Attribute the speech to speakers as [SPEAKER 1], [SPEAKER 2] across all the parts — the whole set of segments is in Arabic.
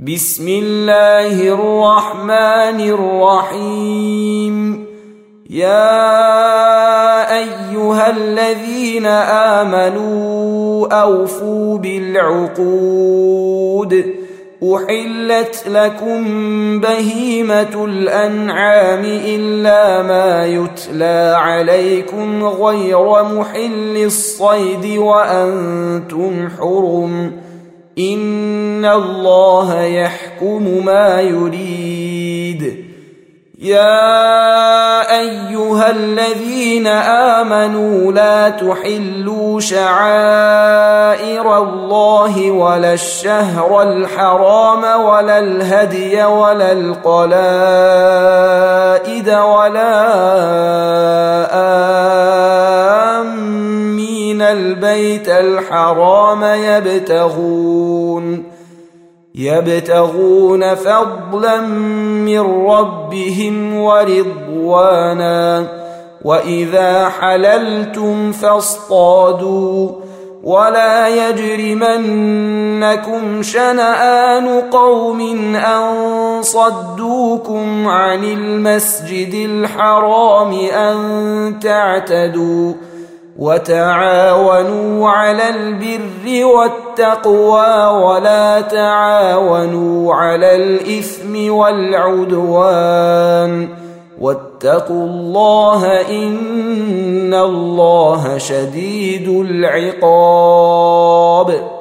[SPEAKER 1] بسم الله الرحمن الرحيم. يا أيها الذين آمنوا أوفوا بالعقود. أحلت لكم بهيمة الأنعام إلا ما يتلى عليكم غير محل الصيد وأنتم حرم. إن الله يحكم ما يريد. يا أيها الذين آمنوا لا تحلوا شعائر الله ولا الشهر الحرام ولا الهدي ولا القلائد ولا آمين البيت الحرام يبتغون فضلا من ربهم ورضوانا. وإذا حللتم فاصطادوا ولا يجرمنكم شنآن قوم أن صدوكم عن المسجد الحرام أن تعتدوا. وتعاونوا على البر والتقوى ولا تعاونوا على الإثم والعدوان. واتقوا الله إن الله شديد العقاب.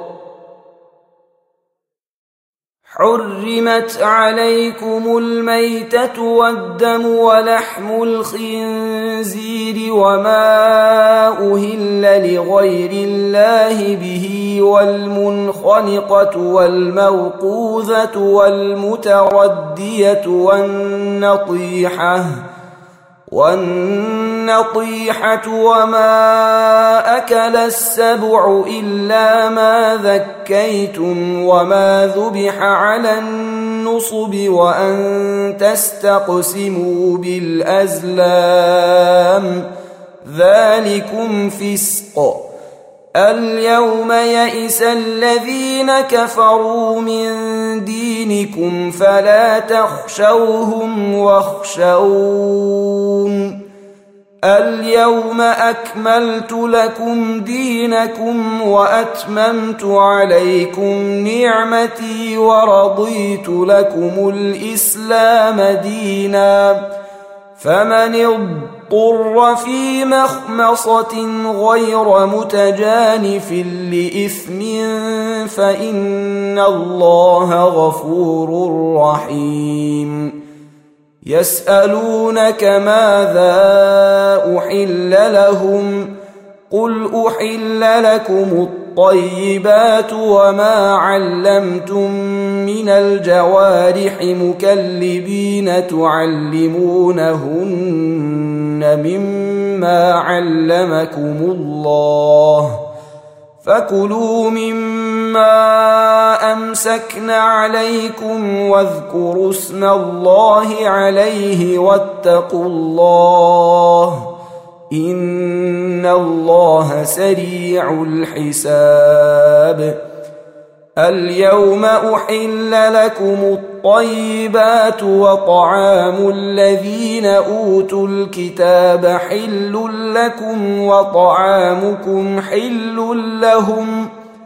[SPEAKER 1] حرمت عليكم الميتة والدم ولحم الخنزير وما أهل لغير الله به والمنخنقة والموقوذة والمتردية والنطيحة وما أكل السبع إلا ما ذكيتم وما ذبح على النصب وأن تستقسموا بالأزلام ذلكم فسق. اليوم يئس الذين كفروا من دينكم فلا تخشوهم واخشون. اليوم أكملت لكم دينكم وأتممت عليكم نعمتي ورضيت لكم الإسلام دينا. فمن اضطر في مخمصة غير متجانف لإثم فإن الله غفور رحيم. يسألونك ماذا أحل لهم قل أحل لكم الطيبات وما علمتم من الجوارح مكلبين تعلمونهن مما علمكم الله فكلوا مما أمسكن عليكم واذكروا اسم الله عليه واتقوا الله إن الله سريع الحساب. اليوم أحل لكم الطيبات وطعام الذين أوتوا الكتاب حل لكم وطعامكم حل لهم.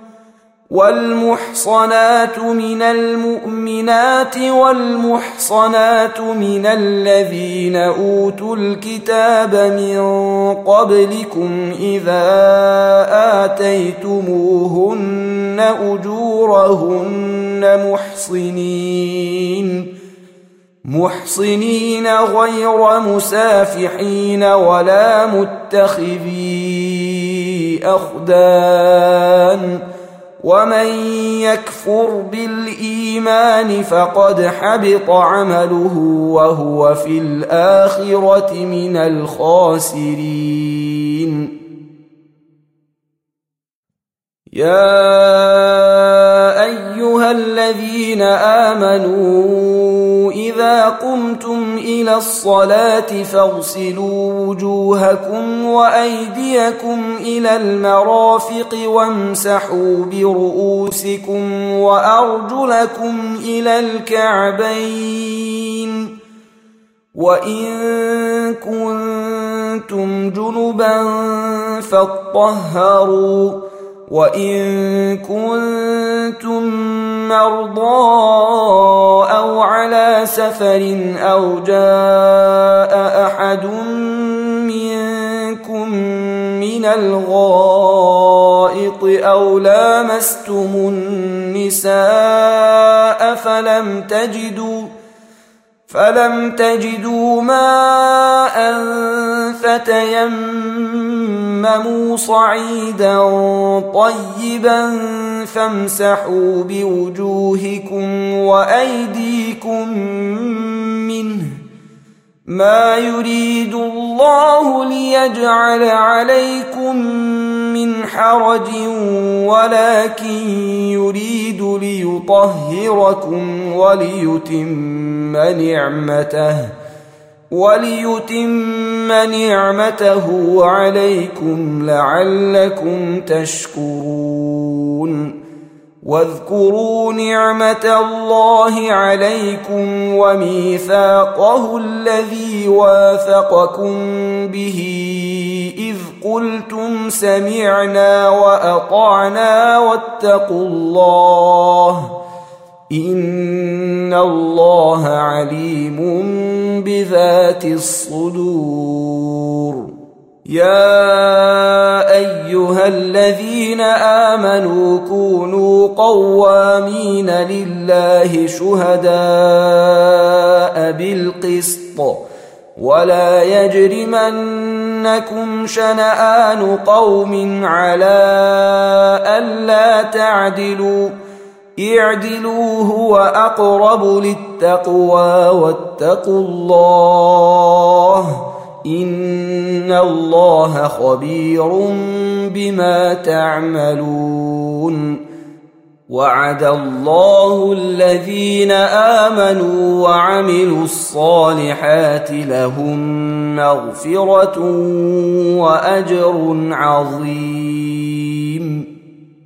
[SPEAKER 1] والمحصنات من المؤمنات والمحصنات من الذين أوتوا الكتاب من قبلكم إذا آتيتموهن أجورهن محصنين غير مسافحين ولا متخذي أخدان. ومن يكفر بالإيمان فقد حبط عمله وهو في الآخرة من الخاسرين. يا أيها أيها الذين آمنوا إذا قمتم إلى الصلاة فاغسلوا وجوهكم وأيديكم إلى المرافق وامسحوا برؤوسكم وأرجلكم إلى الكعبين وإن كنتم جنبا فاطهروا وإن كنتم مرضى أو على سفر أو جاء أحد منكم من الغائط أو لامستم النساء فلم تجدوا ماء فتيمموا صعيدا طيبا فامسحوا بوجوهكم وأيديكم منه ما يريد الله ليجعل عليكم من حرج ولكن يريد ليطهركم وليتم نعمته عليكم لعلكم تشكرون واذكروا نعمة الله عليكم وميثاقه الذي واثقكم به إذ قلتم سمعنا وأطعنا واتقوا الله إن الله عليم بذات الصدور يا أيها الذين آمنوا كونوا قوامين لله شهداء بالقسط ولا يجرمنكم شنآن قوم على ألا تعدلوا اعدلوا هو أقرب للتقوى واتقوا الله إن الله خبير بما تعملون وعد الله الذين آمنوا وعملوا الصالحات لهم مغفرة وأجر عظيم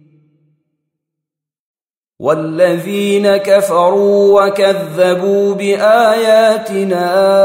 [SPEAKER 1] والذين كفروا وكذبوا بآياتنا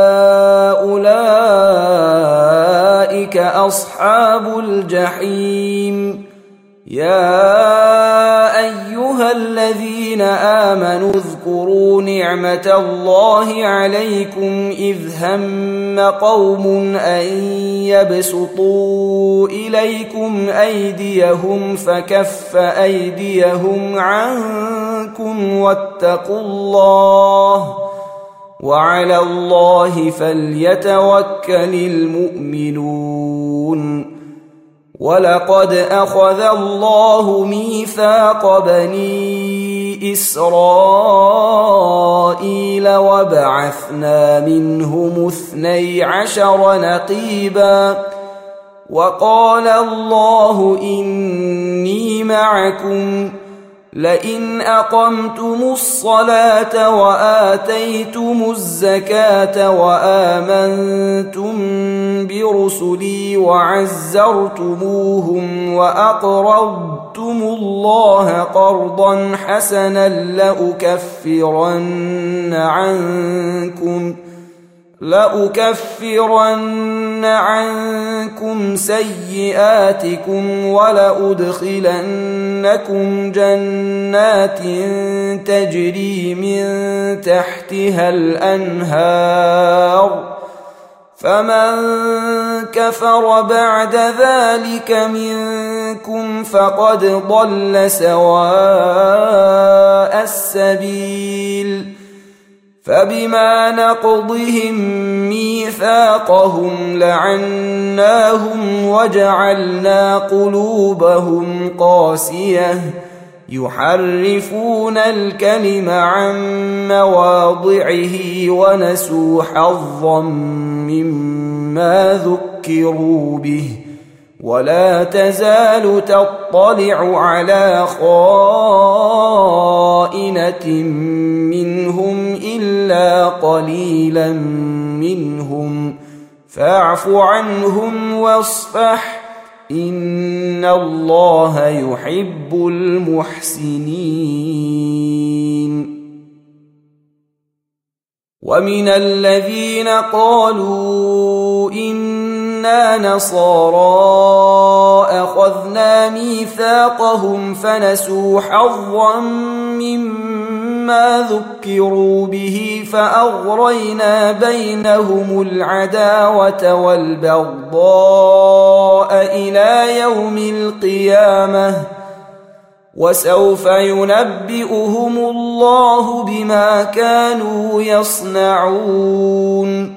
[SPEAKER 1] أولئك أصحاب الجحيم يا أيها الذين آمنوا اذكروا نعمة الله عليكم إذ هم قوم أن يبسطوا إليكم أيديهم فكف أيديهم عنكم واتقوا الله وعلى الله فليتوكل المؤمنون ولقد أخذ الله ميثاق بني إسرائيل وبعثنا منهم 12 نقيبا وقال الله إني معكم لئن أقمتم الصلاة وآتيتم الزكاة وآمنتم برسلي وعزرتموهم وأقرضتم الله قرضا حسنا لأكفرن عنكم سيئاتكم ولأدخلنكم جنات تجري من تحتها الأنهار فمن كفر بعد ذلك منكم فقد ضل سواء السبيل فبما نقضهم ميثاقهم لعناهم وجعلنا قلوبهم قاسية يحرفون الكلم عن مواضعه ونسوا حظا مما ذكروا به ولا تزال تطلع على خائنة منهم إلا قليلا منهم فاعف عنهم واصفح إن الله يحب المحسنين. ومن الذين قالوا إنا نصارى أخذنا ميثاقهم فنسوا حظا مما ذكروا به فأغرينا بينهم العداوة والبغضاء إلى يوم القيامة وسوف ينبئهم الله بما كانوا يصنعون.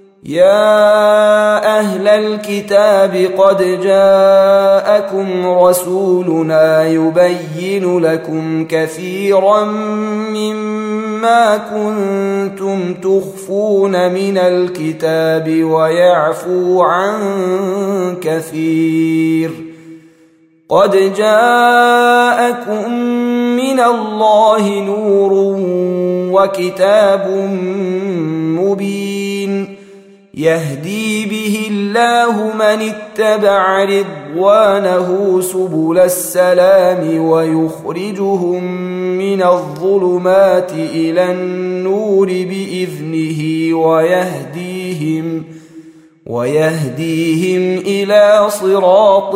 [SPEAKER 1] يا أهل الكتاب قد جاءكم رسولنا يبين لكم كثيرا مما كنتم تخفون من الكتاب ويعفو عن كثير. قد جاءكم من الله نور وكتاب مبين يهدي به الله من اتبع رضوانه سبل السلام ويخرجهم من الظلمات إلى النور بإذنه ويهديهم إلى صراط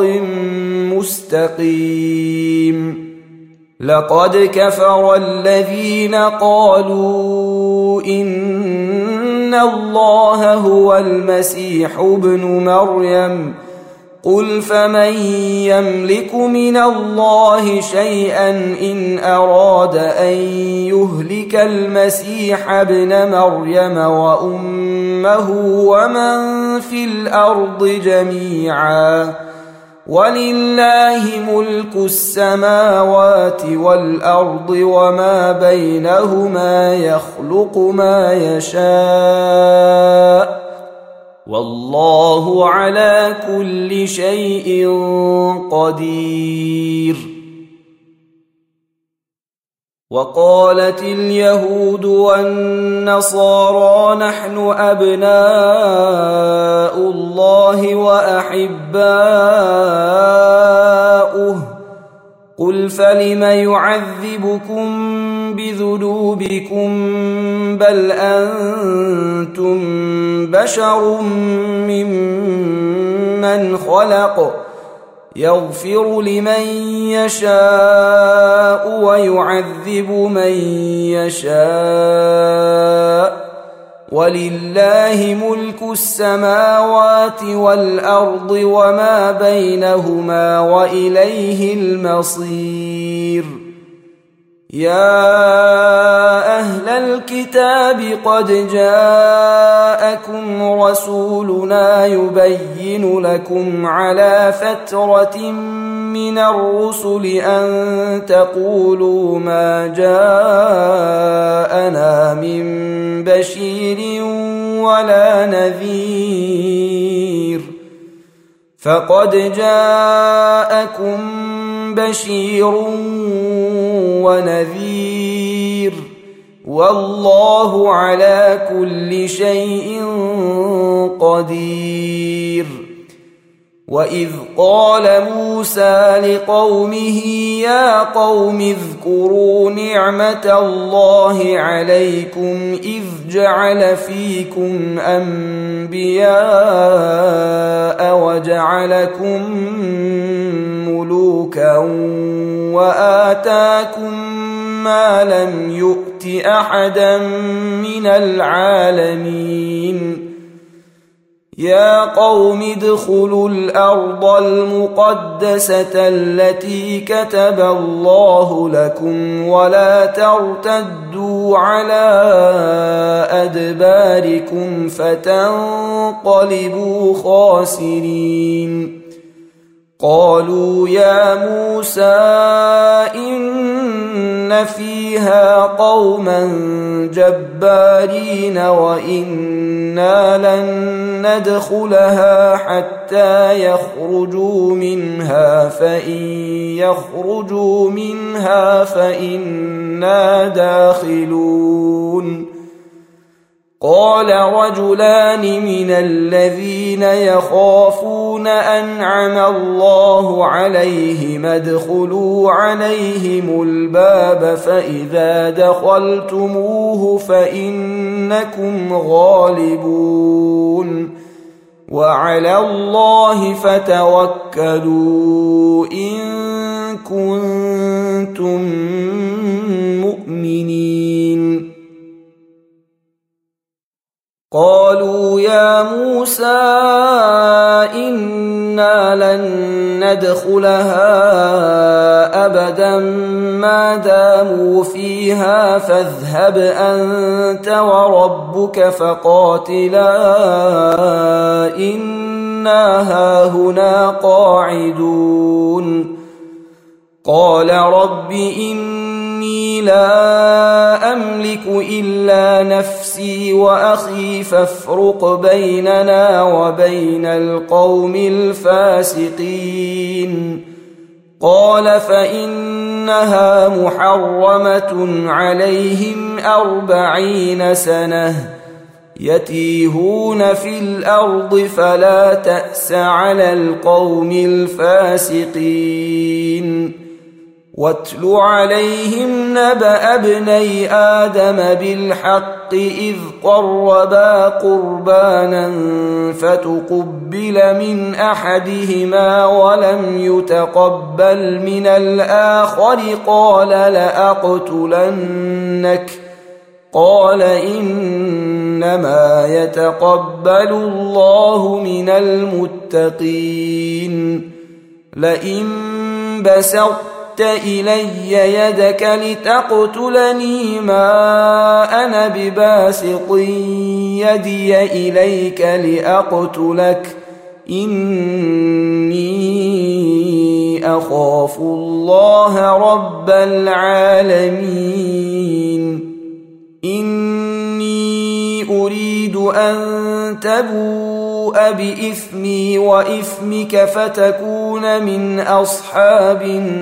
[SPEAKER 1] مستقيم. لقد كفر الذين قالوا إن الله هو المسيح ابن مريم قل فمن يملك من الله شيئا إن أراد أن يهلك المسيح ابن مريم وأمه ومن في الأرض جميعا ولله ملك السماوات والأرض وما بينهما يخلق ما يشاء والله على كل شيء قدير. وقالت اليهود والنصارى نحن أبناء الله وأحباؤه قل فلم يعذبكم بذنوبكم بل أنتم بشر ممن خلق يغفر لمن يشاء ويعذب من يشاء ولله ملك السماوات والأرض وما بينهما وإليه المصير. يا أهل الكتاب قد جاءكم رسولنا يبين لكم على فترة من الرسل أن تقولوا ما جاءنا من بشير ولا نذير فقد جاءكم بشير ونذير والله على كل شيء قدير. وإذ قال موسى لقومه يا قوم اذكروا نعمة الله عليكم إذ جعل فيكم أنبياء وجعلكم ملوكا وآتاكم ما لم يؤت أحدا من العالمين. يا قوم ادخلوا الأرض المقدسة التي كتب الله لكم ولا ترتدوا على أدباركم فتنقلبوا خاسرين. قالوا يا موسى إن فيها قوما جبارين وإنا لن ندخلها حتى يخرجوا منها فإن يخرجوا منها فإنا داخلون قال رجلان من الذين يخافون أنعم الله عليهم ادخلوا عليهم الباب فإذا دخلتموه فإنكم غالبون وعلى الله فتوكلوا إن كنتم مؤمنين قالوا يا موسى إنا لن ندخلها أبدا ما داموا فيها فاذهب أنت وربك فقاتلا إنا هاهنا قاعدون قال رب إني لا أملك إلا نفسي وأخي فافرق بيننا وبين القوم الفاسقين قال فإنها محرمة عليهم 40 سنة يتيهون في الأرض فلا تأس على القوم الفاسقين واتل عليهم نبأ ابني آدم بالحق إذ قربا قربانا فتقبل من أحدهما ولم يتقبل من الآخر قال لأقتلنك قال إنما يتقبل الله من المتقين لئن بسطت إلي يدك لتقتلني ما أنا بباسط يدي إليك لأقتلك إني أخاف الله رب العالمين إني أريد أن تبوء بإثمي وإثمك فتكون من أصحاب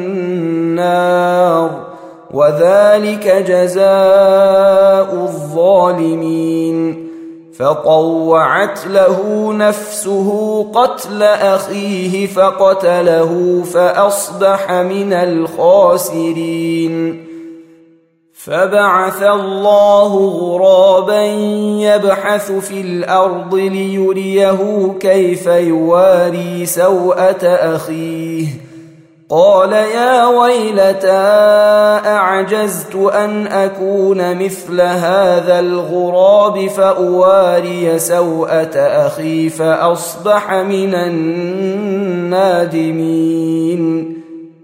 [SPEAKER 1] النار وذلك جزاء الظالمين فطوعت له نفسه قتل أخيه فقتله فأصبح من الخاسرين فبعث الله غرابا يبحث في الأرض ليريه كيف يواري سوءة أخيه قال يا ويلتى أعجزت أن أكون مثل هذا الغراب فأواري سوءة أخي فأصبح من النادمين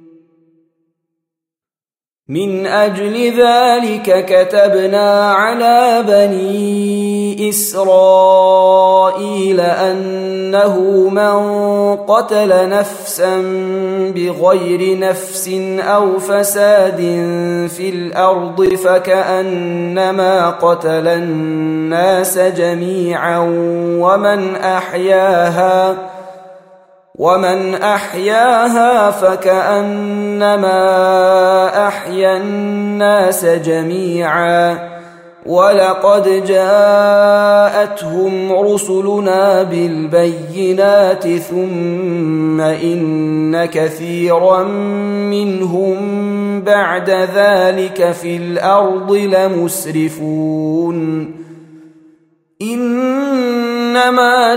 [SPEAKER 1] من أجل ذلك كتبنا على بني إسرائيل أنه من قتل نفسا بغير نفس أو فساد في الأرض فكأنما قتل الناس جميعا ومن أحياها فكأنما أحيا الناس جميعا ولقد جاءتهم رسلنا بالبينات ثم إن كثيرا منهم بعد ذلك في الأرض لمسرفون إنما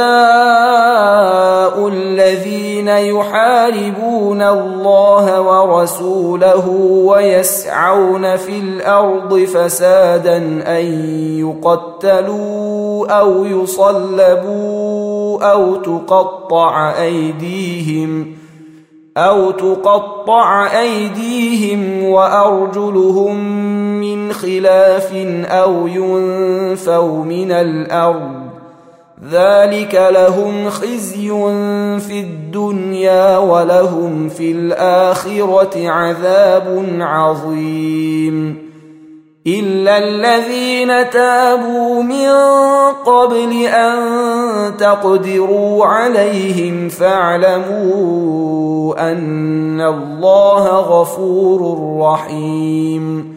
[SPEAKER 1] جزاء الذين يحاربون الله ورسوله ويسعون في الأرض فسادا أن يقتلوا أو يصلبوا أو تقطع أيديهم وأرجلهم من خلاف أو ينفوا من الأرض ذلك لهم خزي في الدنيا ولهم في الآخرة عذاب عظيم إلا الذين تابوا من قبل أن تقدروا عليهم فاعلموا أن الله غفور رحيم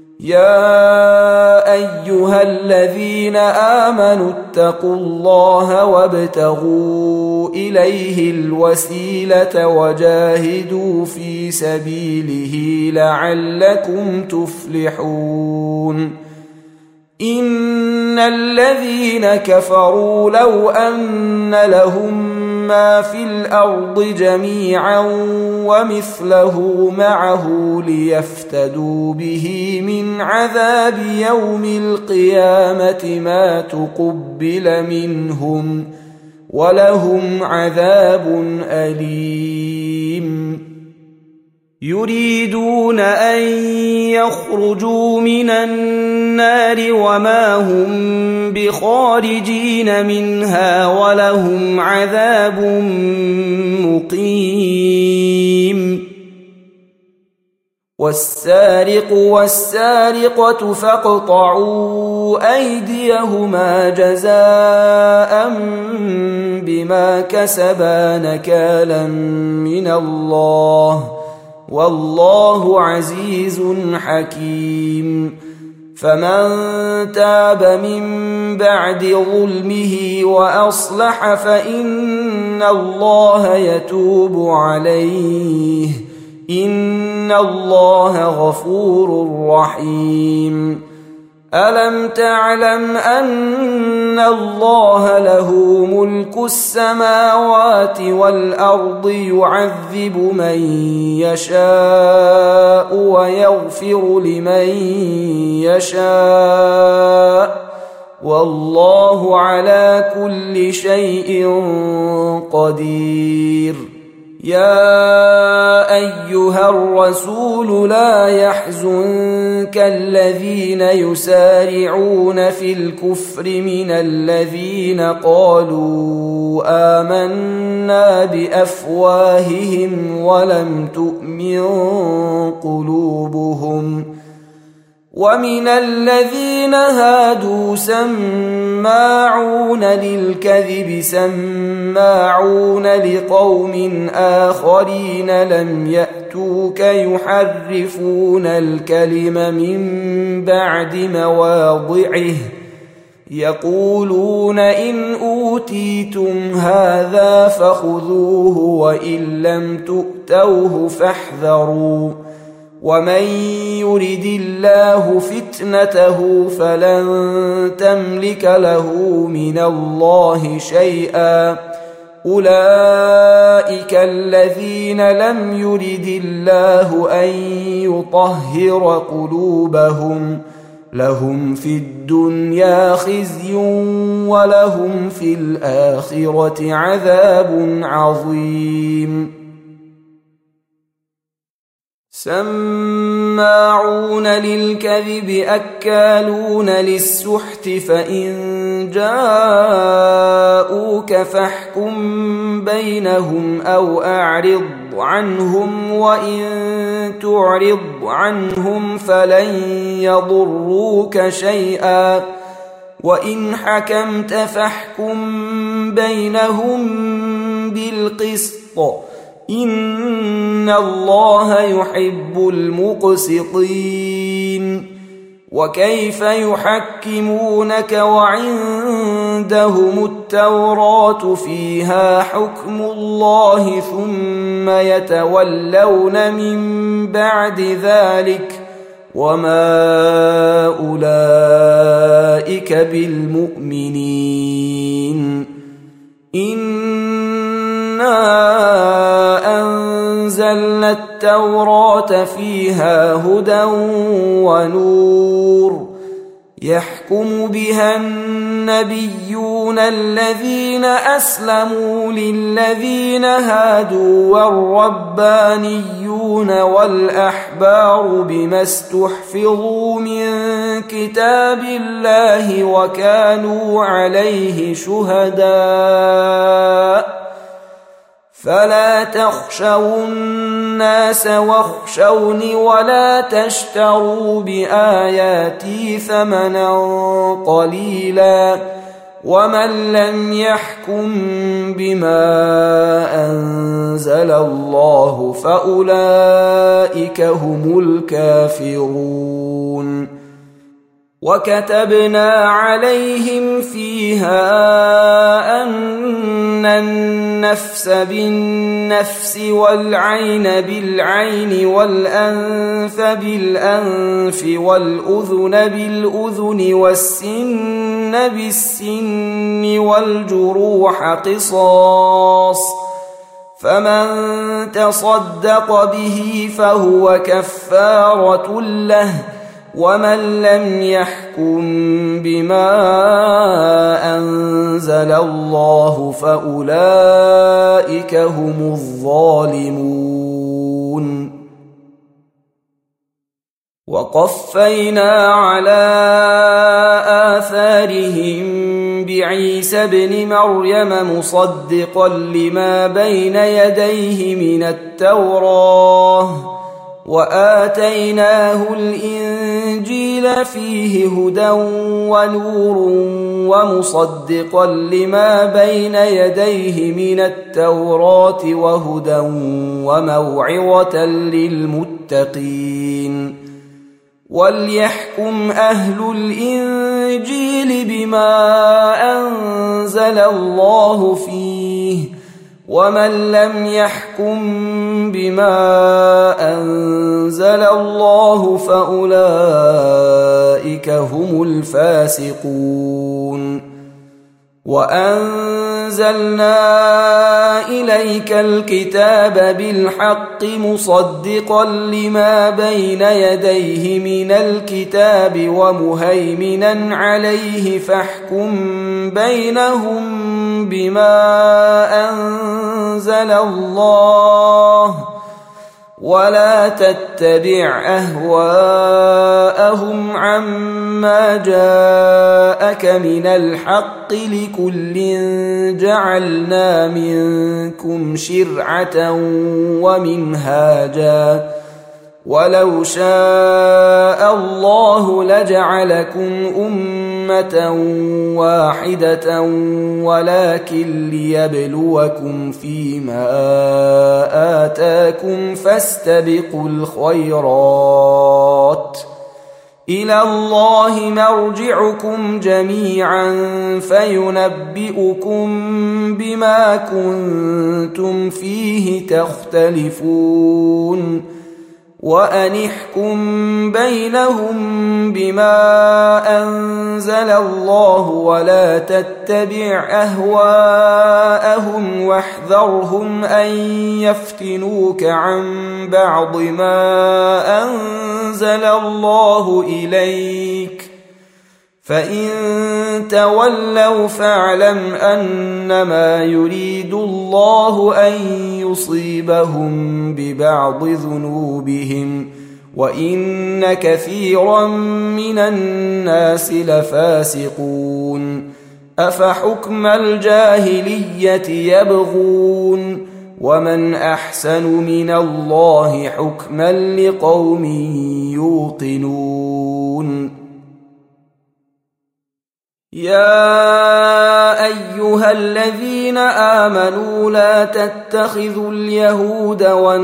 [SPEAKER 1] يا أيها الذين آمنوا اتقوا الله وابتغوا إليه الوسيلة وجاهدوا في سبيله لعلكم تفلحون إن الذين كفروا لو أن لهم ما في الأرض جميعا ومثله معه ليفتدوا به من عذاب يوم القيامة ما تقبل منهم ولهم عذاب أليم يريدون أن يخرجوا من النار وما هم بخارجين منها ولهم عذاب مقيم والسارق والسارقة فاقطعوا أيديهما جزاء بما كسبا نكالا من الله والله عزيز حكيم فمن تاب من بعد ظلمه وأصلح فإن الله يتوب عليه إن الله غفور رحيم ألم تعلم أن الله له ملك السماوات والأرض يعذب من يشاء ويغفر لمن يشاء والله على كل شيء قدير يا أيها الرسول لا يحزنك الذين يسارعون في الكفر من الذين قالوا آمنا بأفواههم ولم تؤمن قلوبهم ومن الذين هادوا سماعون للكذب سماعون لقوم آخرين لم يأتوك يحرفون الكلم من بعد مواضعه يقولون إن أوتيتم هذا فخذوه وإن لم تؤتوه فاحذروا ومن يرد الله فتنته فلن تملك له من الله شيئا أولئك الذين لم يرد الله أن يطهر قلوبهم لهم في الدنيا خزي ولهم في الآخرة عذاب عظيم سماعون للكذب أكالون للسحت فإن جاءوك فاحكم بينهم أو أعرض عنهم وإن تعرض عنهم فلن يضروك شيئا وإن حكمت فاحكم بينهم بالقسط إن الله يحب المقسطين وكيف يحكمونك وعندهم التوراة فيها حكم الله ثم يتولون من بعد ذلك وما أولئك بالمؤمنين إنا أنزلنا التوراة فيها هدى ونور يحكم بها النبيون الذين أسلموا للذين هادوا والربانيون والأحبار بما استحفظوا من كتاب الله وكانوا عليه شهداء فلا تخشوا الناس واخشوني ولا تشتروا بآياتي ثمنا قليلا ومن لم يحكم بما أنزل الله فأولئك هم الكافرون وكتبنا عليهم فيها أن النفس بالنفس والعين بالعين والأنف بالأنف والأذن بالأذن والسن بالسن والجروح قصاص فمن تصدق به فهو كفارة له ومن لم يحكم بما أنزل الله فأولئك هم الظالمون وقفينا على آثارهم بعيسى ابن مريم مصدقا لما بين يديه من التوراة وآتيناه الإنجيل فيه هدى ونور ومصدقا لما بين يديه من التوراة وهدى وموعظة للمتقين وليحكم أهل الإنجيل بما أنزل الله فيه ومن لم يحكم بما أنزل الله فأولئك هم الفاسقون وأنزلنا إليك الكتاب بالحق مصدقا لما بين يديه من الكتاب ومهيمنا عليه فاحكم بينهم بما أنزل الله ولا تتبع أهواءهم عما جاءك من الحق لكل جعلنا منكم شرعة ومنهاجا ولو شاء الله لجعلكم أمة واحدة ولكن ليبلوكم فيما آتاكم فاستبقوا الخيرات إلى الله مرجعكم جميعا فينبئكم بما كنتم فيه تختلفون وأن احكم بينهم بما أنزل الله ولا تتبع أهواءهم واحذرهم أن يفتنوك عن بعض ما أنزل الله إليك فإن تولوا فاعلم أنما يريد الله أن يصيبهم ببعض ذنوبهم وإن كثيرا من الناس لفاسقون أفحكم الجاهلية يبغون ومن أحسن من الله حكما لقوم يوقنون يا أيها الذين آمنوا لا تتخذوا اليهود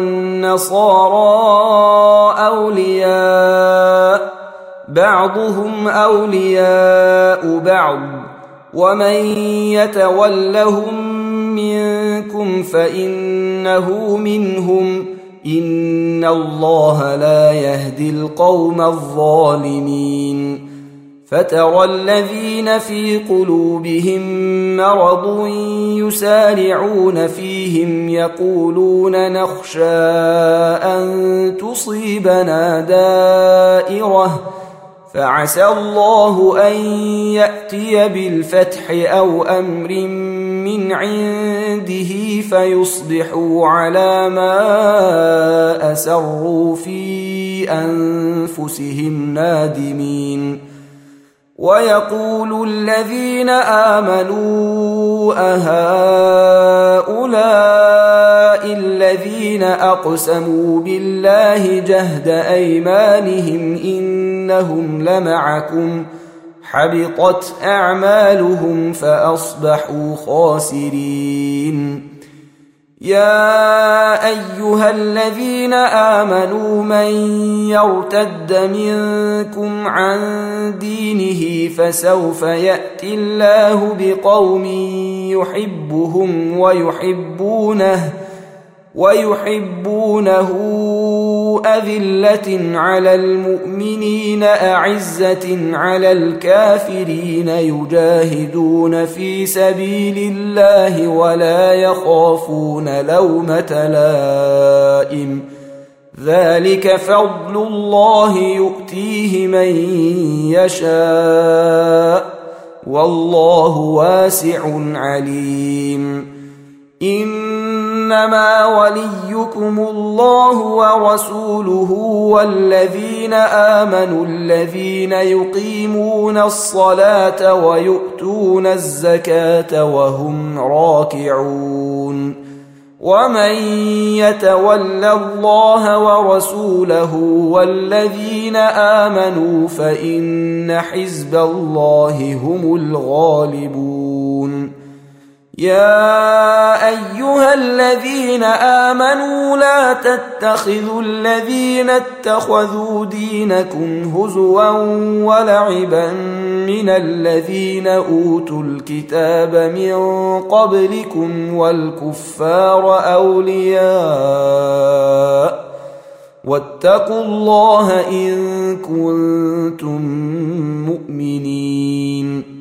[SPEAKER 1] والنصارى أولياء بعضهم أولياء بعض ومن يتولهم منكم فإنه منهم إن الله لا يهدي القوم الظالمين فترى الذين في قلوبهم مرض يسارعون فيهم يقولون نخشى أن تصيبنا دائرة فعسى الله أن يأتي بالفتح أو أمر من عنده فيصبحوا على ما أسروا في أنفسهم نادمين. ويقول الذين آمنوا أهؤلاء الذين أقسموا بالله جهد أيمانهم إنهم لمعكم حبطت أعمالهم فأصبحوا خاسرين. يا أيها الذين آمنوا من يرتد منكم عن دينه فسوف يأتي الله بقوم يحبهم ويحبونه أذلة على المؤمنين أعزة على الكافرين يجاهدون في سبيل الله ولا يخافون لومة لائم ذلك فضل الله يؤتيه من يشاء والله واسع عليم. إنما وليكم الله ورسوله والذين آمنوا الذين يقيمون الصلاة ويؤتون الزكاة وهم راكعون. ومن يتول الله ورسوله والذين آمنوا فإن حزب الله هم الغالبون. يا أيها الذين آمنوا لا تتخذوا الذين اتخذوا دينكم هزوا ولعبا من الذين أوتوا الكتاب من قبلكم والكفار أولياء واتقوا الله إن كنتم مؤمنين.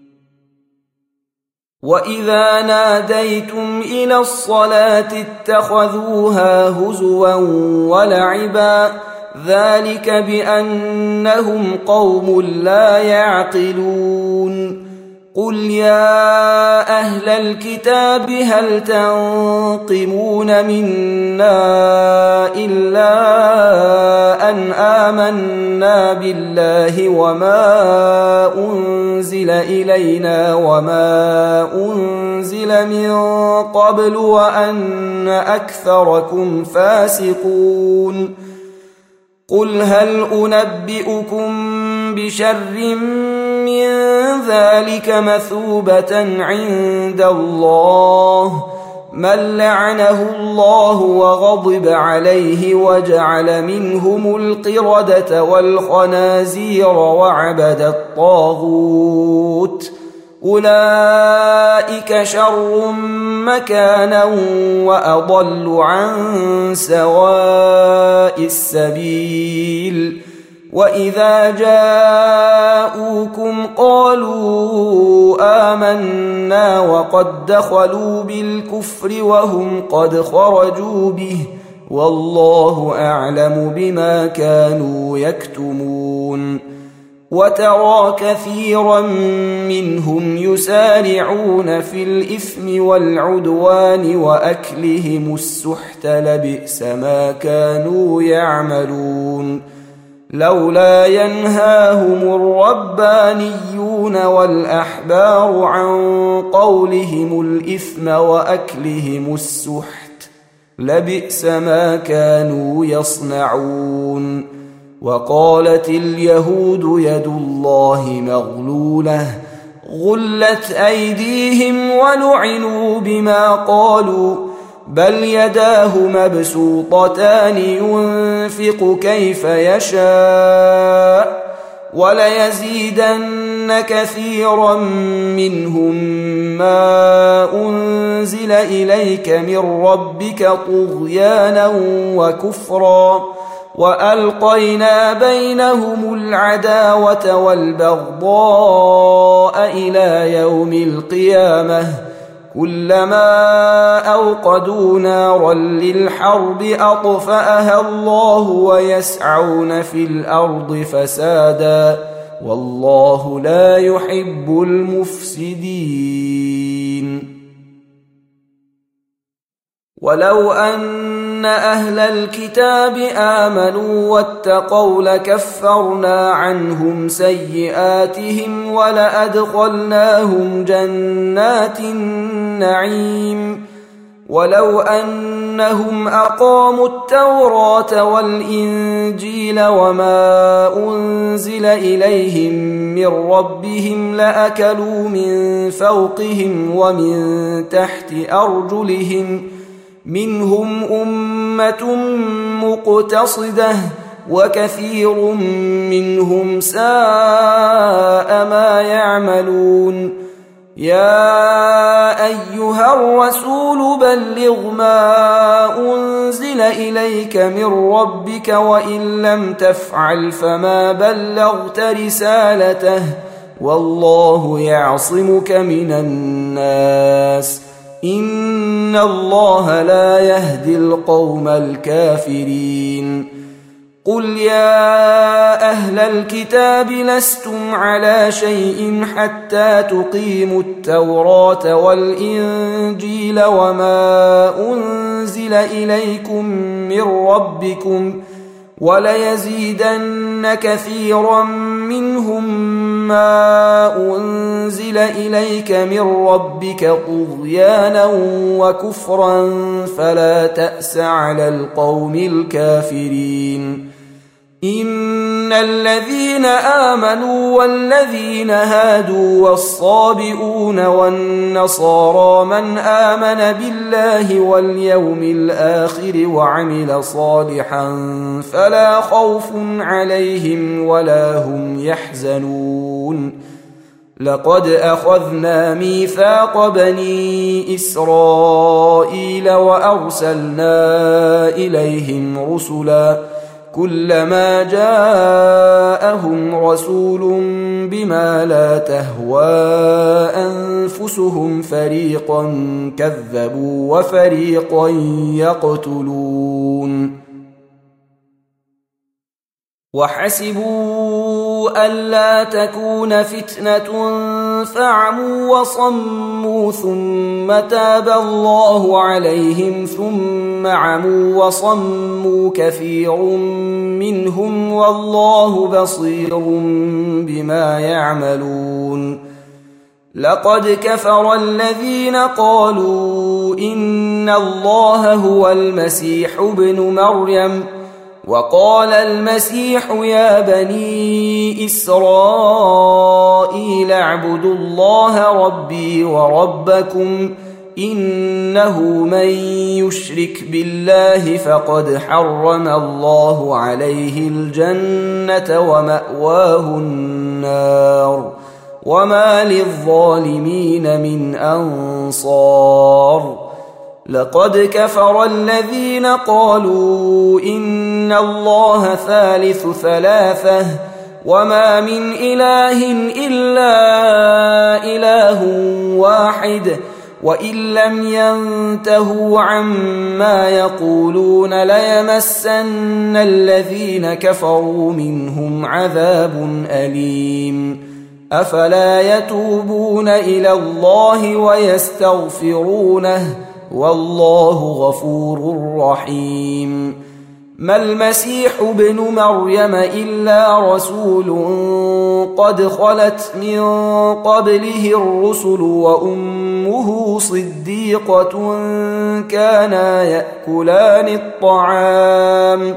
[SPEAKER 1] وإذا ناديتم إلى الصلاة اتخذوها هزوا ولعبا ذلك بأنهم قوم لا يعقلون. قل يا أهل الكتاب هل تنقمون منا إلا أن آمنا بالله وما أنزل إلينا وما أنزل من قبل وأن أكثركم فاسقون. قل هل أنبئكم بشر من ذلك مثوبة عند الله من لعنه الله وغضب عليه وجعل منهم القردة والخنازير وعبد الطاغوت أولئك شر مكانا وأضل عن سواء السبيل. وإذا جاءوكم قالوا آمنا وقد دخلوا بالكفر وهم قد خرجوا به والله أعلم بما كانوا يكتمون. وترى كثيرا منهم يسارعون في الإثم والعدوان وأكلهم السحت لبئس ما كانوا يعملون. لولا ينهاهم الربانيون والأحبار عن قولهم الإثم وأكلهم السحت لبئس ما كانوا يصنعون. وقالت اليهود يد الله مغلولة غلت أيديهم ولعنوا بما قالوا بل يداه مبسوطتان ينفق كيف يشاء وليزيدن كثيرا منهم ما أنزل إليك من ربك طغيانا وكفرا وألقينا بينهم العداوة والبغضاء إلى يوم القيامة كلما أوقدوا نارا للحرب أطفأها الله ويسعون في الأرض فسادا والله لا يحب المفسدين. ولو أن أهل الكتاب آمنوا واتقوا لكفرنا عنهم سيئاتهم ولأدخلناهم جنات النعيم ولو أنهم أقاموا التوراة والإنجيل وما أنزل إليهم من ربهم لأكلوا من فوقهم ومن تحت أرجلهم منهم أمة مقتصدة وكثير منهم ساء ما يعملون. يا أيها الرسول بلغ ما أنزل إليك من ربك وإن لم تفعل فما بلغت رسالته والله يعصمك من الناس إن الله لا يهدي القوم الكافرين. قل يا أهل الكتاب لستم على شيء حتى تقيموا التوراة والإنجيل وما أنزل إليكم من ربكم وليزيدن كثيرا منهم ما أنزل إليك من ربك طغيانا وكفرا فلا تأس على القوم الكافرين. إن الذين آمنوا والذين هادوا والصابئون والنصارى من آمن بالله واليوم الآخر وعمل صالحا فلا خوف عليهم ولا هم يحزنون. لقد أخذنا ميثاق بني إسرائيل وأرسلنا إليهم رسلا كلما جاءهم رسول بما لا تهوى أنفسهم فريقا كذبوا وفريقا يقتلون. وحسبوا ألا تكون فتنة فعموا وصموا ثم تاب الله عليهم ثم عموا وصموا كثير منهم والله بصير بما يعملون. لقد كفر الذين قالوا إن الله هو المسيح ابن مريم وقال المسيح يا بني إسرائيل اعبدوا الله ربي وربكم إنه من يشرك بالله فقد حرم الله عليه الجنة ومأواه النار وما للظالمين من أنصار. لقد كفر الذين قالوا إن الله ثالث ثلاثة وما من إله إلا إله واحد وإن لم ينتهوا عما يقولون ليمسن الذين كفروا منهم عذاب أليم. أفلا يتوبون إلى الله ويستغفرونه والله غفور رحيم. ما المسيح ابن مريم إلا رسول قد خلت من قبله الرسل وأمه صديقة كانا يأكلان الطعام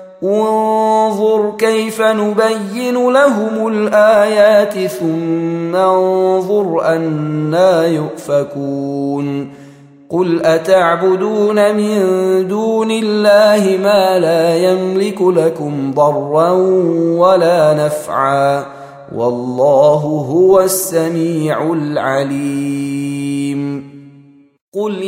[SPEAKER 1] انظر كيف نبين لهم الآيات ثم انظر أنى يؤفكون. قل أتعبدون من دون الله ما لا يملك لكم ضرا ولا نفعا والله هو السميع العليم. قل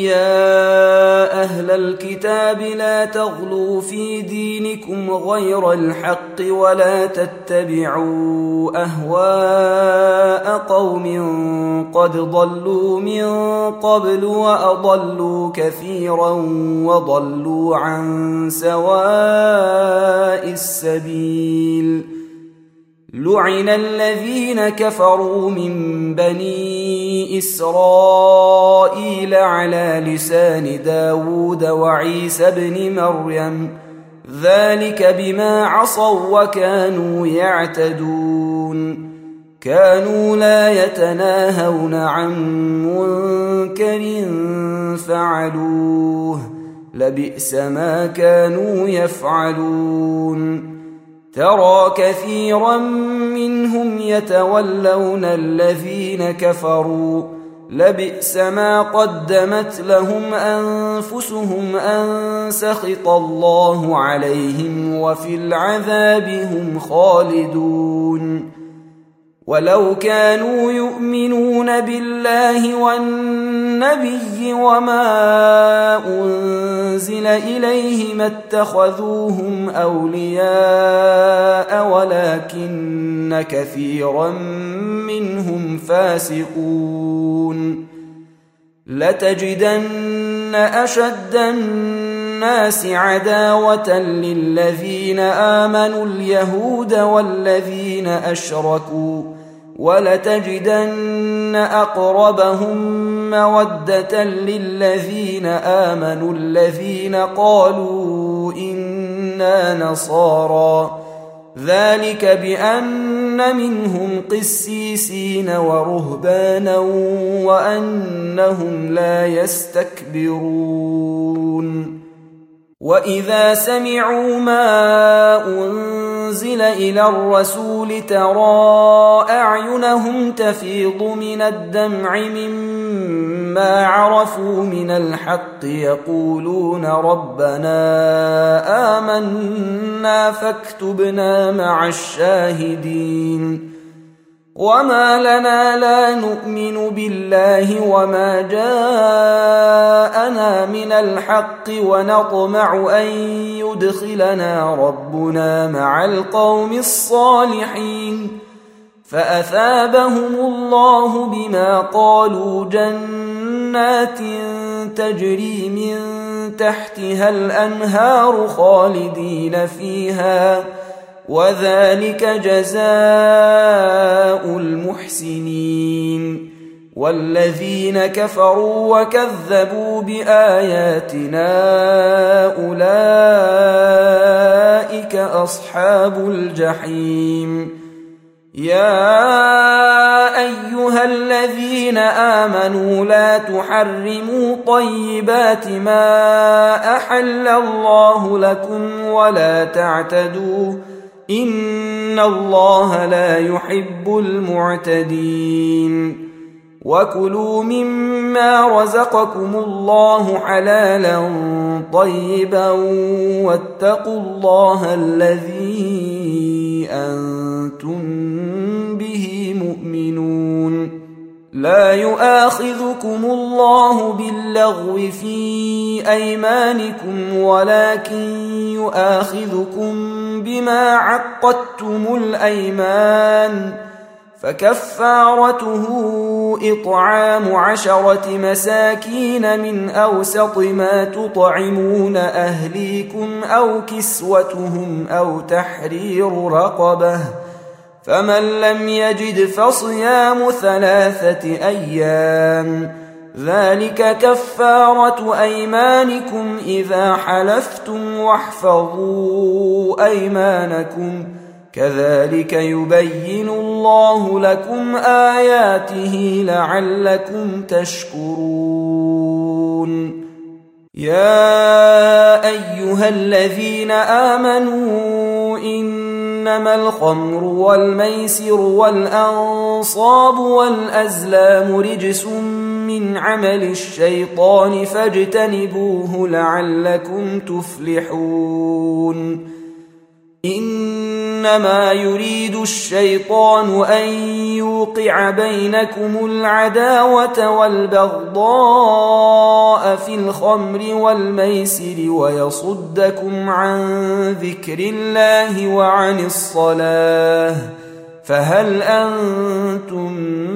[SPEAKER 1] يا أهل الكتاب لا تغلوا في دينكم غير الحق ولا تتبعوا أهواء قوم قد ضلوا من قبل وأضلوا كثيرا وضلوا عن سواء السبيل. لعن الذين كفروا من بني إسرائيل على لسان داود وعيسى بن مريم ذلك بما عصوا وكانوا يعتدون. كانوا لا يتناهون عن منكر فعلوه لبئس ما كانوا يفعلون. ترى كثيرا منهم يتولون الذين كفروا لبئس ما قدمت لهم أنفسهم أن سخط الله عليهم وفي العذاب هم خالدون. ولو كانوا يؤمنون بالله والنبي وما أنزل إليه ما اتخذوهم أولياء ولكن كثيرا منهم فاسقون. لتجدن أشد الناس عداوة للذين آمنوا اليهود والذين أشركوا ولتجدن أقربهم مودة للذين آمنوا الذين قالوا إنا نصارى ذلك بأن منهم قسيسين ورهبانا وأنهم لا يستكبرون. وإذا سمعوا ما أنزل إلى الرسول ترى أعينهم تفيض من الدمع مما عرفوا من الحق يقولون ربنا آمنا فاكتبنا مع الشاهدين. وما لنا لا نؤمن بالله وما جاءنا من الحق ونطمع أن يدخلنا ربنا مع القوم الصالحين. فأثابهم الله بما قالوا جنات تجري من تحتها الأنهار خالدين فيها وذلك جزاء المحسنين. والذين كفروا وكذبوا بآياتنا أولئك أصحاب الجحيم. يا أيها الذين آمنوا لا تحرموا طيبات ما أحل الله لكم ولا تعتدوا إن الله لا يحب المعتدين. وكلوا مما رزقكم الله حلالا طيبا واتقوا الله الذي أنتم به مؤمنون. لا يؤاخذكم الله باللغو في أيمانكم ولكن يؤاخذكم بما عقدتم الأيمان. فكفارته إطعام 10 مساكين من أوسط ما تطعمون أهليكم أو كسوتهم أو تحرير رقبة. فمن لم يجد فصيام 3 أيام ذلك كفارة أيمانكم إذا حلفتم واحفظوا أيمانكم كذلك يبين الله لكم آياته لعلكم تشكرون. يا أيها الذين آمنوا إنما الخمر والميسر والأنصاب والأزلام رجس من عمل الشيطان فاجتنبوه لعلكم تفلحون. إنما يريد الشيطان أن يوقع بينكم العداوة والبغضاء في الخمر والميسر ويصدكم عن ذكر الله وعن الصلاة فهل أنتم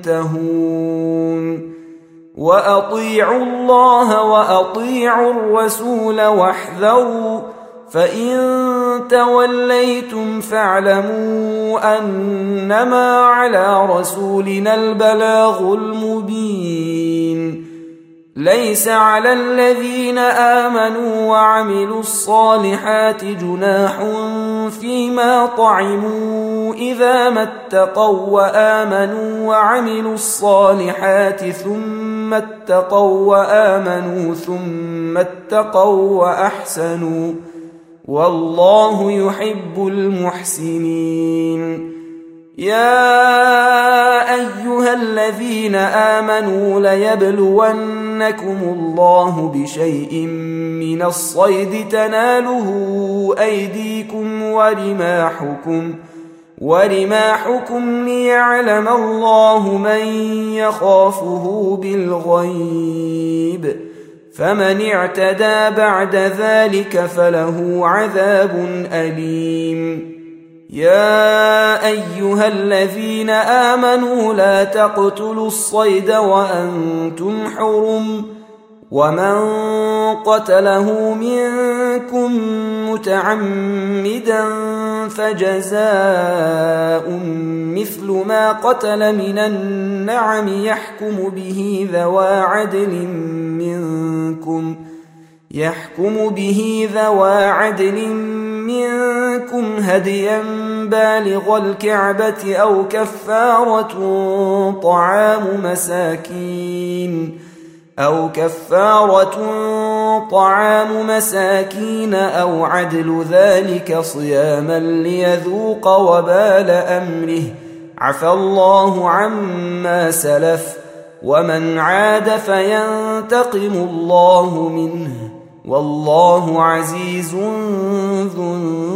[SPEAKER 1] ينتهون وأطيعوا الله وأطيعوا الرسول واحذروا فإن توليتم فاعلموا أنما على رسولنا البلاغ المبين ليس على الذين آمنوا وعملوا الصالحات جناح فيما طعموا إذا ما اتقوا وآمنوا وعملوا الصالحات ثم اتقوا وآمنوا ثم اتقوا وأحسنوا والله يحب المحسنين يا أيها الذين آمنوا ليبلونكم الله بشيء من الصيد تناله أيديكم ورماحكم ليعلم الله من يخافه بالغيب فمن اعتدى بعد ذلك فله عذاب أليم يا أيها الذين آمنوا لا تقتلوا الصيد وأنتم حرم ومن قتله منكم متعمدا فجزاء مثل ما قتل من النعم يحكم به ذوى عدل منكم هديا بالغ الكعبة أو كفارة طعام مساكين أو عدل ذلك صياما ليذوق وبال أمره عفى الله عما سلف ومن عاد فينتقم الله منه والله عزيز ذو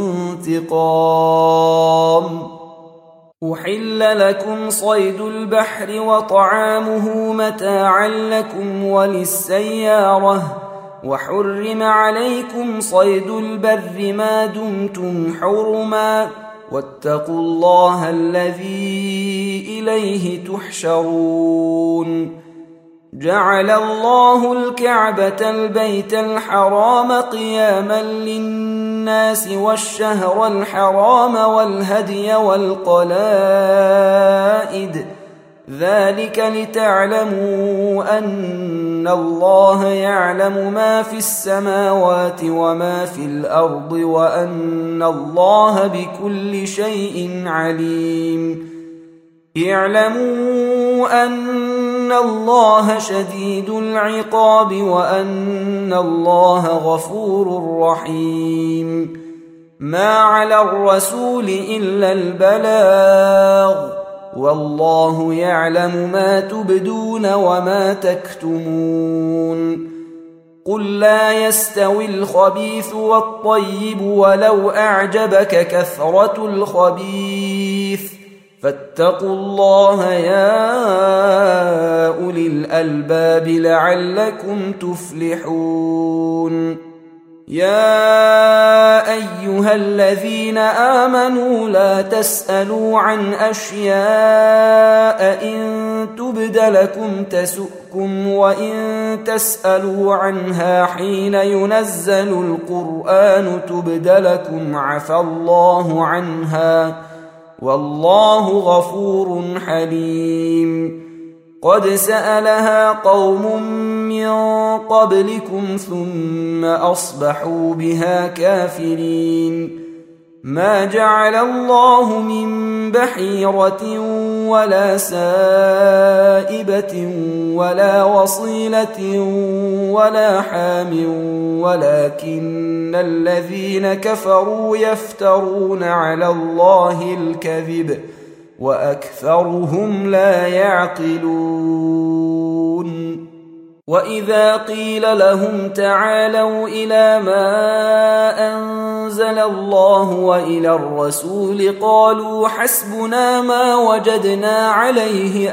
[SPEAKER 1] انتقام أحل لكم صيد البحر وطعامه متاعا لكم وللسيارة وحرم عليكم صيد البر ما دمتم حرما واتقوا الله الذي إليه تحشرون جعل الله الكعبة البيت الحرام قياما للناس والشهر الحرام والهدي والقلائد ذلك لتعلموا أن الله يعلم ما في السماوات وما في الأرض وأن الله بكل شيء عليم اعلموا أن الله شديد العقاب وأن الله غفور رحيم ما على الرسول إلا البلاغ والله يعلم ما تبدون وما تكتمون قل لا يستوي الخبيث والطيب ولو أعجبك كثرة الخبيث فاتقوا الله يا أولي الألباب لعلكم تفلحون يا أيها الذين آمنوا لا تسألوا عن أشياء إن تبد لكم تسؤكم وإن تسألوا عنها حين ينزل القرآن تبد لكم عفى الله عنها والله غفور حليم قد سألها قوم من قبلكم ثم أصبحوا بها كافرين ما جعل الله من بحيرة ولا سائبة ولا وصيلة ولا حام ولكن الذين كفروا يفترون على الله الكذب وأكثرهم لا يعقلون وإذا قيل لهم تعالوا إلى ما أنزل الله وإلى الرسول قالوا حسبنا ما وجدنا عليه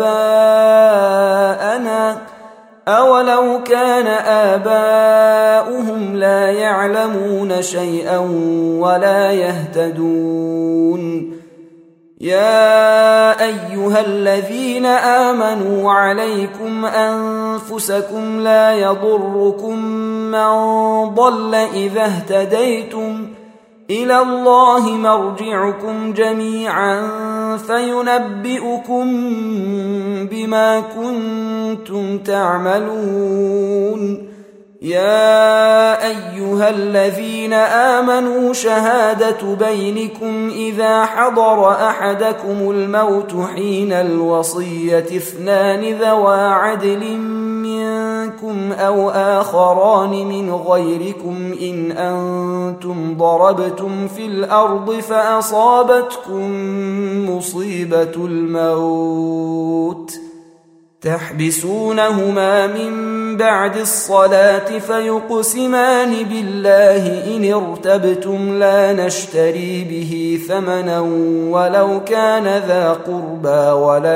[SPEAKER 1] آباءنا أولو كان آباؤهم لا يعلمون شيئا ولا يهتدون يا أيها الذين آمنوا عليكم أنفسكم لا يضركم من ضل إذا اهتديتم إلى الله مرجعكم جميعا فينبئكم بما كنتم تعملون. يا أيها الذين آمنوا شهادة بينكم إذا حضر أحدكم الموت حين الوصية 2 ذوى عدل منكم أو آخران من غيركم إن أنتم ضربتم في الأرض فأصابتكم مصيبة الموت تحبسونهما من بعد الصلاة فيقسمان بالله إن ارتبتم لا نشتري به ثمنا ولو كان ذا قربى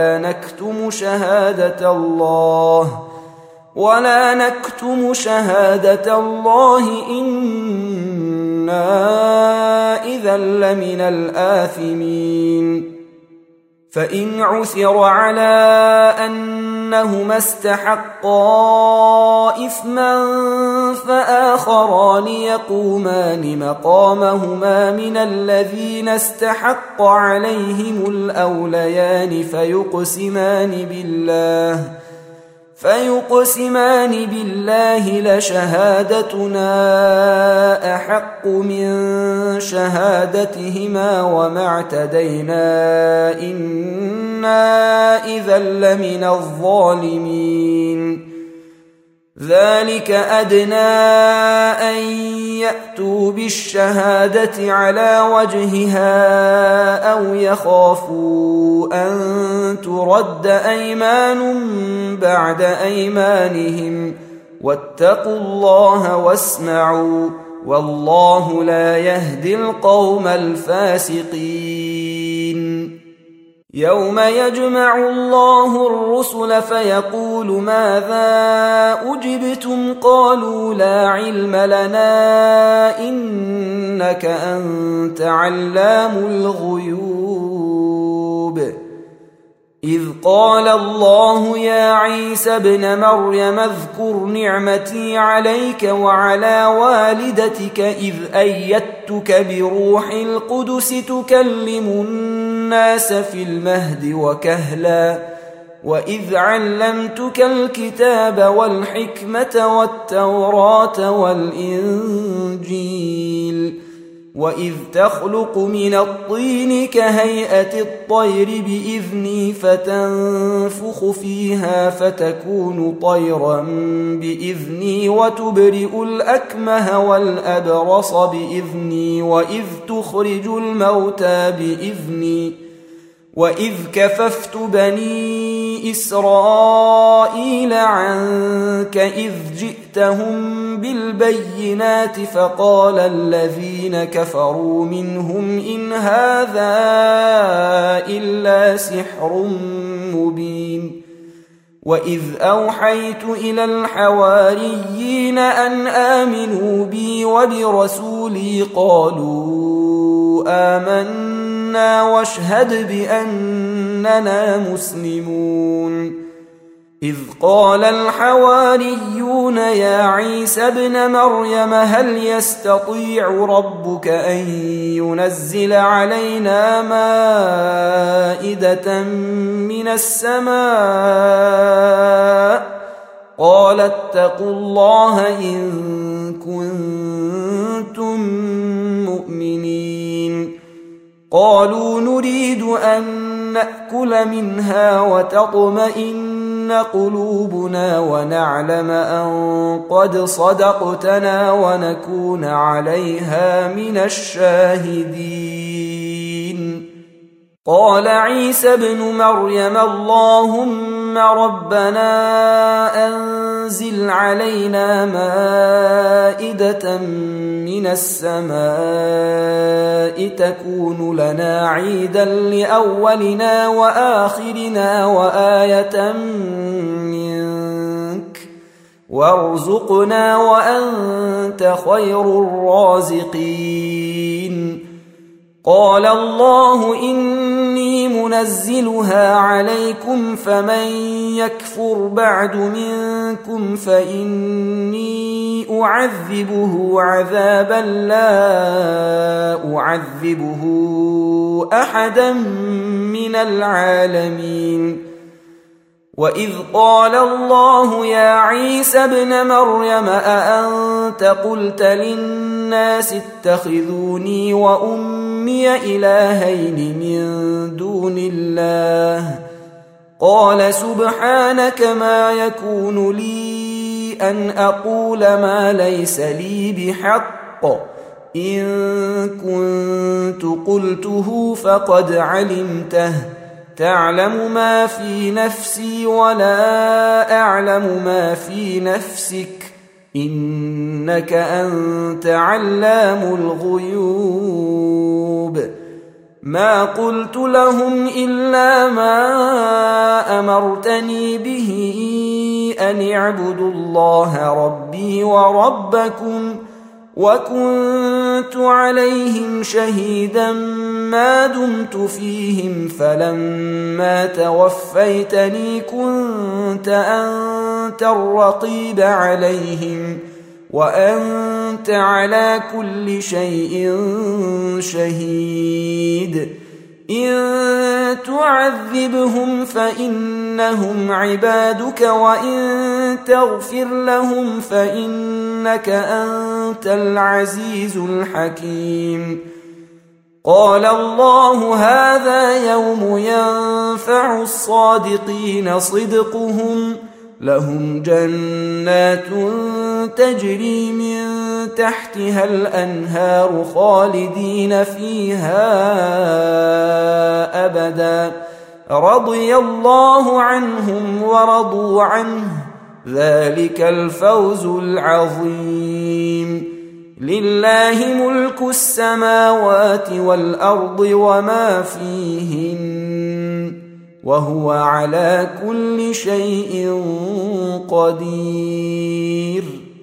[SPEAKER 1] ولا نكتم شهادة الله إنا إذا لمن الآثمين. فإن عثر على أنهما استحقا إثما فآخران يقومان مقامهما من الذين استحق عليهم الأوليان فيقسمان بالله لشهادتنا أحق من شهادتهما وما اعتدينا إنا إذا لمن الظالمين. ذلك أدنى أن يأتوا بالشهادة على وجهها أو يخافوا أن ترد أيمان بعد أيمانهم واتقوا الله واسمعوا والله لا يهدي القوم الفاسقين. يوم يجمع الله الرسل فيقول ماذا أجبتم قالوا لا علم لنا إنك أنت علام الغيوب. إذ قال الله يا عيسى ابن مريم اذكر نعمتي عليك وعلى والدتك إذ أيدتك بروح القدس تكلم الناس في المهد وكهلا وإذ علمتك الكتاب والحكمة والتوراة والإنجيل وإذ تخلق من الطين كهيئة الطير بإذني فتنفخ فيها فتكون طيرا بإذني وتبرئ الأكمه والأبرص بإذني وإذ تخرج الموتى بإذني وإذ كففت بني إسرائيل عنك إذ جئتهم بالبينات فقال الذين كفروا منهم إن هذا إلا سحر مبين. وإذ أوحيت إلى الحواريين أن آمنوا بي وبرسولي قالوا آمنا واشهد بأننا مسلمون. إذ قال الحواريون يا عيسى ابن مريم هل يستطيع ربك أن ينزل علينا مائدة من السماء قال اتقوا الله إن كنتم مؤمنين. قالوا نريد أن نأكل منها وتطمئن قلوبنا ونعلم أن قد صدقتنا ونكون عليها من الشاهدين. قال عيسى ابن مريم اللهم ربنا أنزل علينا مائدة من السماء تكون لنا عيدا لأولنا وآخرنا وآية منك وارزقنا وأنت خير الرازقين. قال الله إني منزلها عليكم فمن يكفر بعد منكم فإني أعذبه عذابا لا أعذبه أحدا من العالمين. وإذ قال الله يا عيسى ابن مريم أأنت قلت للناس اتخذوني وأمي إلهين من دون الله قال سبحانك ما يكون لي أن أقول ما ليس لي بحق إن كنت قلته فقد علمته تعلم ما في نفسي ولا أعلم ما في نفسك إنك أنت علام الغيوب. ما قلت لهم إلا ما أمرتني به أن اعبدوا الله ربي وربكم وكنت عليهم شهيدا ما دمت فيهم فلما توفيتني كنت أنت الرقيب عليهم وأنت على كل شيء شهيد. إن تعذبهم فإنهم عبادك وإن تغفر لهم فإنك أنت العزيز الحكيم. قال الله هذا يوم ينفع الصادقين صدقهم لهم جنات تجري من تحتها الأنهار خالدين فيها أبدا رضي الله عنهم ورضوا عنه ذلك الفوز العظيم. لله ملك السماوات والأرض وما فيهن وهو على كل شيء قدير.